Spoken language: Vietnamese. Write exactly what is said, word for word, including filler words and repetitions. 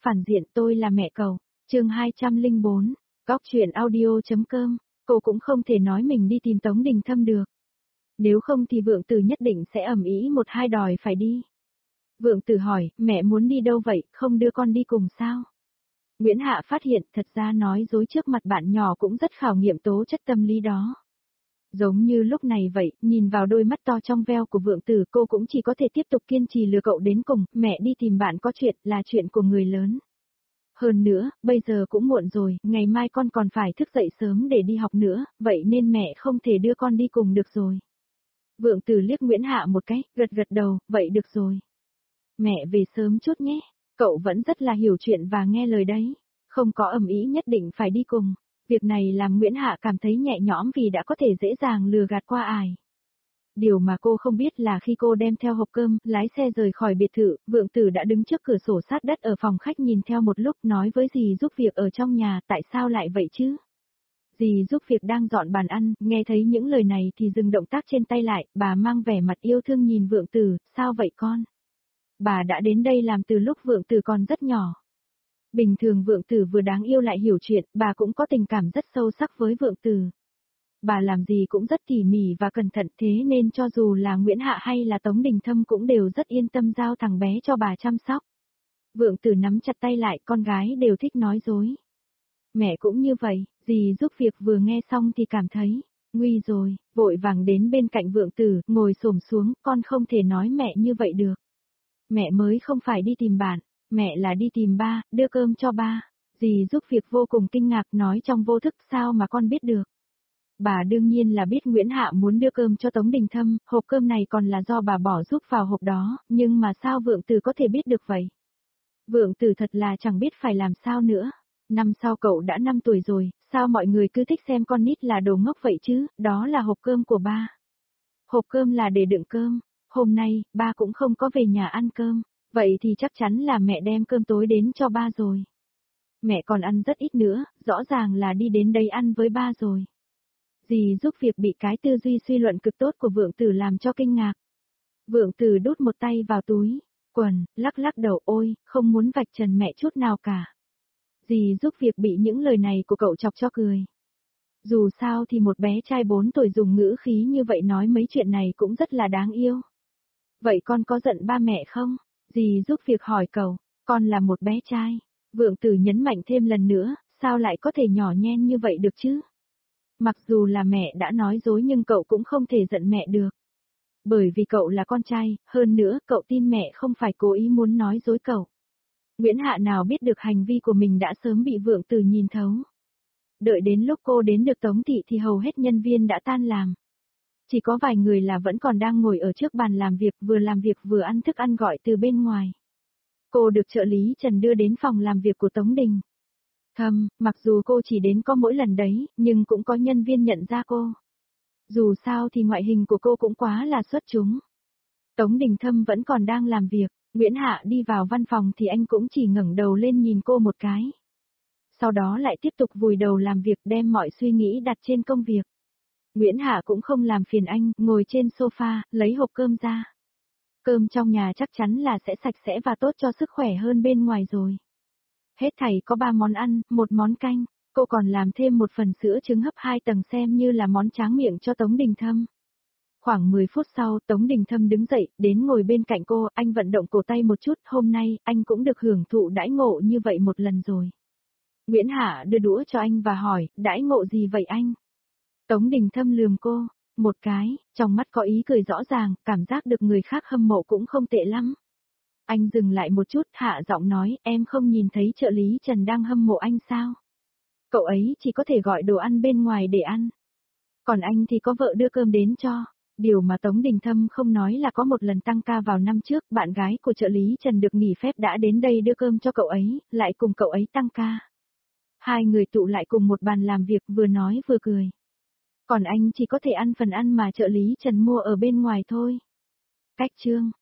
phản diện tôi là mẹ cậu. Chương hai trăm lẻ bốn, góc truyện audio.com, cô cũng không thể nói mình đi tìm Tống Đình Thâm được. Nếu không thì Vượng Tử nhất định sẽ ầm ĩ một hai đòi phải đi. Vượng Tử hỏi, mẹ muốn đi đâu vậy, không đưa con đi cùng sao? Nguyễn Hạ phát hiện thật ra nói dối trước mặt bạn nhỏ cũng rất khảo nghiệm tố chất tâm lý đó. Giống như lúc này vậy, nhìn vào đôi mắt to trong veo của Vượng Tử cô cũng chỉ có thể tiếp tục kiên trì lừa cậu đến cùng, mẹ đi tìm bạn có chuyện là chuyện của người lớn. Hơn nữa, bây giờ cũng muộn rồi, ngày mai con còn phải thức dậy sớm để đi học nữa, vậy nên mẹ không thể đưa con đi cùng được rồi. Vượng Tử liếc Nguyễn Hạ một cái, gật gật đầu, vậy được rồi. Mẹ về sớm chút nhé, cậu vẫn rất là hiểu chuyện và nghe lời đấy, không có ầm ĩ nhất định phải đi cùng. Việc này làm Nguyễn Hạ cảm thấy nhẹ nhõm vì đã có thể dễ dàng lừa gạt qua ải. Điều mà cô không biết là khi cô đem theo hộp cơm, lái xe rời khỏi biệt thự, Vượng Tử đã đứng trước cửa sổ sát đất ở phòng khách nhìn theo một lúc nói với dì giúp việc ở trong nhà, tại sao lại vậy chứ? Dì giúp việc đang dọn bàn ăn, nghe thấy những lời này thì dừng động tác trên tay lại, bà mang vẻ mặt yêu thương nhìn Vượng Tử, sao vậy con? Bà đã đến đây làm từ lúc Vượng Tử còn rất nhỏ. Bình thường Vượng Tử vừa đáng yêu lại hiểu chuyện, bà cũng có tình cảm rất sâu sắc với Vượng Tử. Bà làm gì cũng rất tỉ mỉ và cẩn thận thế nên cho dù là Nguyễn Hạ hay là Tống Đình Thâm cũng đều rất yên tâm giao thằng bé cho bà chăm sóc. Vượng Tử nắm chặt tay lại, con gái đều thích nói dối. Mẹ cũng như vậy, dì giúp việc vừa nghe xong thì cảm thấy, nguy rồi, vội vàng đến bên cạnh Vượng Tử, ngồi xổm xuống, con không thể nói mẹ như vậy được. Mẹ mới không phải đi tìm bạn, mẹ là đi tìm ba, đưa cơm cho ba. Dì giúp việc vô cùng kinh ngạc nói trong vô thức sao mà con biết được. Bà đương nhiên là biết Nguyễn Hạ muốn đưa cơm cho Tống Đình Thâm, hộp cơm này còn là do bà bỏ giúp vào hộp đó, nhưng mà sao Vượng Tử có thể biết được vậy? Vượng Tử thật là chẳng biết phải làm sao nữa. Năm sau cậu đã năm tuổi rồi, sao mọi người cứ thích xem con nít là đồ ngốc vậy chứ, đó là hộp cơm của ba. Hộp cơm là để đựng cơm, hôm nay, ba cũng không có về nhà ăn cơm, vậy thì chắc chắn là mẹ đem cơm tối đến cho ba rồi. Mẹ còn ăn rất ít nữa, rõ ràng là đi đến đây ăn với ba rồi. Dì giúp việc bị cái tư duy suy luận cực tốt của Vượng Tử làm cho kinh ngạc. Vượng Tử đút một tay vào túi, quần, lắc lắc đầu ôi, không muốn vạch trần mẹ chút nào cả. Dì giúp việc bị những lời này của cậu chọc cho cười. Dù sao thì một bé trai bốn tuổi dùng ngữ khí như vậy nói mấy chuyện này cũng rất là đáng yêu. Vậy con có giận ba mẹ không? Dì giúp việc hỏi cậu, con là một bé trai. Vượng Tử nhấn mạnh thêm lần nữa, sao lại có thể nhỏ nhen như vậy được chứ? Mặc dù là mẹ đã nói dối nhưng cậu cũng không thể giận mẹ được. Bởi vì cậu là con trai, hơn nữa cậu tin mẹ không phải cố ý muốn nói dối cậu. Nguyễn Hạ nào biết được hành vi của mình đã sớm bị Vượng Tử nhìn thấu. Đợi đến lúc cô đến được Tống thị thì hầu hết nhân viên đã tan làm. Chỉ có vài người là vẫn còn đang ngồi ở trước bàn làm việc vừa làm việc vừa ăn thức ăn gọi từ bên ngoài. Cô được trợ lý Trần đưa đến phòng làm việc của Tống Đình Thâm, mặc dù cô chỉ đến có mỗi lần đấy, nhưng cũng có nhân viên nhận ra cô. Dù sao thì ngoại hình của cô cũng quá là xuất chúng. Tống Đình Thâm vẫn còn đang làm việc, Nguyễn Hạ đi vào văn phòng thì anh cũng chỉ ngẩng đầu lên nhìn cô một cái. Sau đó lại tiếp tục vùi đầu làm việc đem mọi suy nghĩ đặt trên công việc. Nguyễn Hạ cũng không làm phiền anh, ngồi trên sofa, lấy hộp cơm ra. Cơm trong nhà chắc chắn là sẽ sạch sẽ và tốt cho sức khỏe hơn bên ngoài rồi. Hết thảy có ba món ăn, một món canh, cô còn làm thêm một phần sữa trứng hấp hai tầng xem như là món tráng miệng cho Tống Đình Thâm. Khoảng mười phút sau, Tống Đình Thâm đứng dậy, đến ngồi bên cạnh cô, anh vận động cổ tay một chút, hôm nay, anh cũng được hưởng thụ đãi ngộ như vậy một lần rồi. Nguyễn Hạ đưa đũa cho anh và hỏi, đãi ngộ gì vậy anh? Tống Đình Thâm lườm cô, một cái, trong mắt có ý cười rõ ràng, cảm giác được người khác hâm mộ cũng không tệ lắm. Anh dừng lại một chút, hạ giọng nói, em không nhìn thấy trợ lý Trần đang hâm mộ anh sao? Cậu ấy chỉ có thể gọi đồ ăn bên ngoài để ăn. Còn anh thì có vợ đưa cơm đến cho. Điều mà Tống Đình Thâm không nói là có một lần tăng ca vào năm trước, bạn gái của trợ lý Trần được nghỉ phép đã đến đây đưa cơm cho cậu ấy, lại cùng cậu ấy tăng ca. Hai người tụ lại cùng một bàn làm việc vừa nói vừa cười. Còn anh chỉ có thể ăn phần ăn mà trợ lý Trần mua ở bên ngoài thôi. Cách chương